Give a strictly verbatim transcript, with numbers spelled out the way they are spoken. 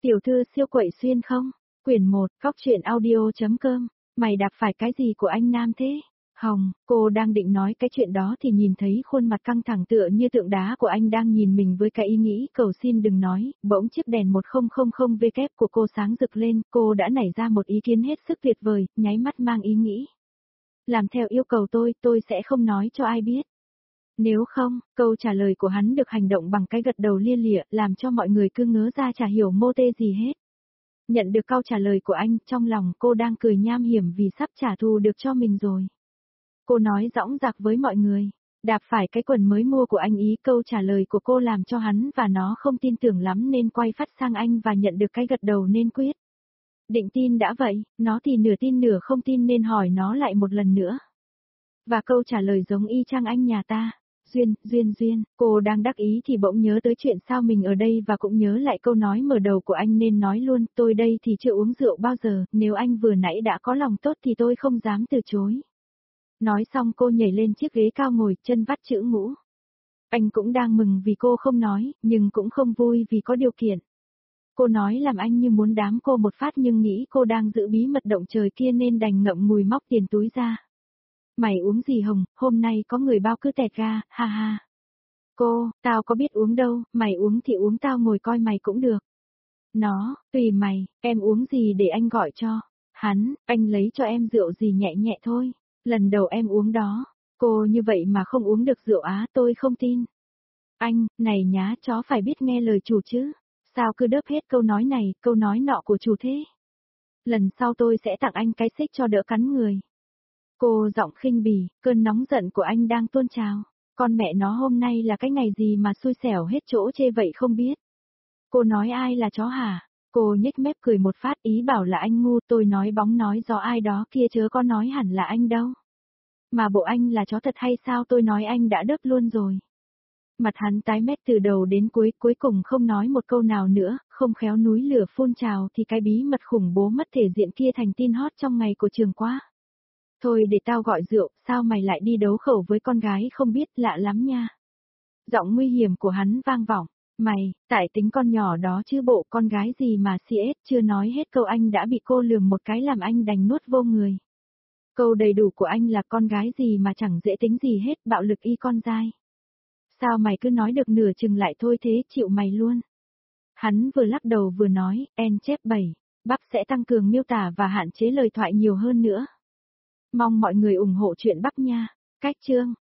Tiểu thư siêu quậy xuyên không? Quyển một, Cóc truyện audio.com. Mày đạp phải cái gì của anh Nam thế? Hồng, cô đang định nói cái chuyện đó thì nhìn thấy khuôn mặt căng thẳng tựa như tượng đá của anh đang nhìn mình với cái ý nghĩ cầu xin đừng nói, bỗng chiếc đèn một không không không W của cô sáng rực lên, cô đã nảy ra một ý kiến hết sức tuyệt vời, nháy mắt mang ý nghĩ. Làm theo yêu cầu tôi, tôi sẽ không nói cho ai biết. Nếu không, câu trả lời của hắn được hành động bằng cái gật đầu lia lịa, làm cho mọi người cứ ngớ ra chả hiểu mô tê gì hết. Nhận được câu trả lời của anh, trong lòng cô đang cười nham hiểm vì sắp trả thù được cho mình rồi. Cô nói dõng dạc với mọi người, đạp phải cái quần mới mua của anh ý. Câu trả lời của cô làm cho hắn và nó không tin tưởng lắm nên quay phát sang anh và nhận được cái gật đầu nên quyết. Định tin đã vậy, nó thì nửa tin nửa không tin nên hỏi nó lại một lần nữa. Và câu trả lời giống y chang anh nhà ta. Duyên, Duyên, Duyên, cô đang đắc ý thì bỗng nhớ tới chuyện sao mình ở đây và cũng nhớ lại câu nói mở đầu của anh nên nói luôn, tôi đây thì chưa uống rượu bao giờ, nếu anh vừa nãy đã có lòng tốt thì tôi không dám từ chối. Nói xong cô nhảy lên chiếc ghế cao ngồi, chân vắt chữ ngũ. Anh cũng đang mừng vì cô không nói, nhưng cũng không vui vì có điều kiện. Cô nói làm anh như muốn đám cô một phát nhưng nghĩ cô đang giữ bí mật động trời kia nên đành ngậm ngùi móc tiền túi ra. Mày uống gì Hồng, hôm nay có người bao cứ tẹt ga, ha ha. Cô, tao có biết uống đâu, mày uống thì uống tao ngồi coi mày cũng được. Nó, tùy mày, em uống gì để anh gọi cho. Hắn, anh lấy cho em rượu gì nhẹ nhẹ thôi, lần đầu em uống đó. Cô như vậy mà không uống được rượu á, tôi không tin. Anh, này nhá, chó phải biết nghe lời chủ chứ. Sao cứ đớp hết câu nói này, câu nói nọ của chủ thế. Lần sau tôi sẽ tặng anh cái xích cho đỡ cắn người. Cô giọng khinh bỉ, cơn nóng giận của anh đang tuôn trào. Con mẹ nó hôm nay là cái ngày gì mà xui xẻo hết chỗ chê vậy không biết. Cô nói ai là chó hả? Cô nhếch mép cười một phát ý bảo là anh ngu, tôi nói bóng nói gió ai đó kia chớ có nói hẳn là anh đâu. Mà bộ anh là chó thật hay sao tôi nói anh đã đớp luôn rồi. Mặt hắn tái mét từ đầu đến cuối, cuối cùng không nói một câu nào nữa, không khéo núi lửa phun trào thì cái bí mật khủng bố mất thể diện kia thành tin hot trong ngày của trường quá. Thôi để tao gọi rượu, sao mày lại đi đấu khẩu với con gái không biết, lạ lắm nha. Giọng nguy hiểm của hắn vang vọng, mày, tại tính con nhỏ đó chứ bộ con gái gì mà xê ét, chưa nói hết câu anh đã bị cô lườm một cái làm anh đành nuốt vô người. Câu đầy đủ của anh là con gái gì mà chẳng dễ tính gì hết, bạo lực y con dai. Sao mày cứ nói được nửa chừng lại thôi thế, chịu mày luôn. Hắn vừa lắc đầu vừa nói, en chép bảy, bắp sẽ tăng cường miêu tả và hạn chế lời thoại nhiều hơn nữa. Mong mọi người ủng hộ chuyện Bắp nha. Cách chương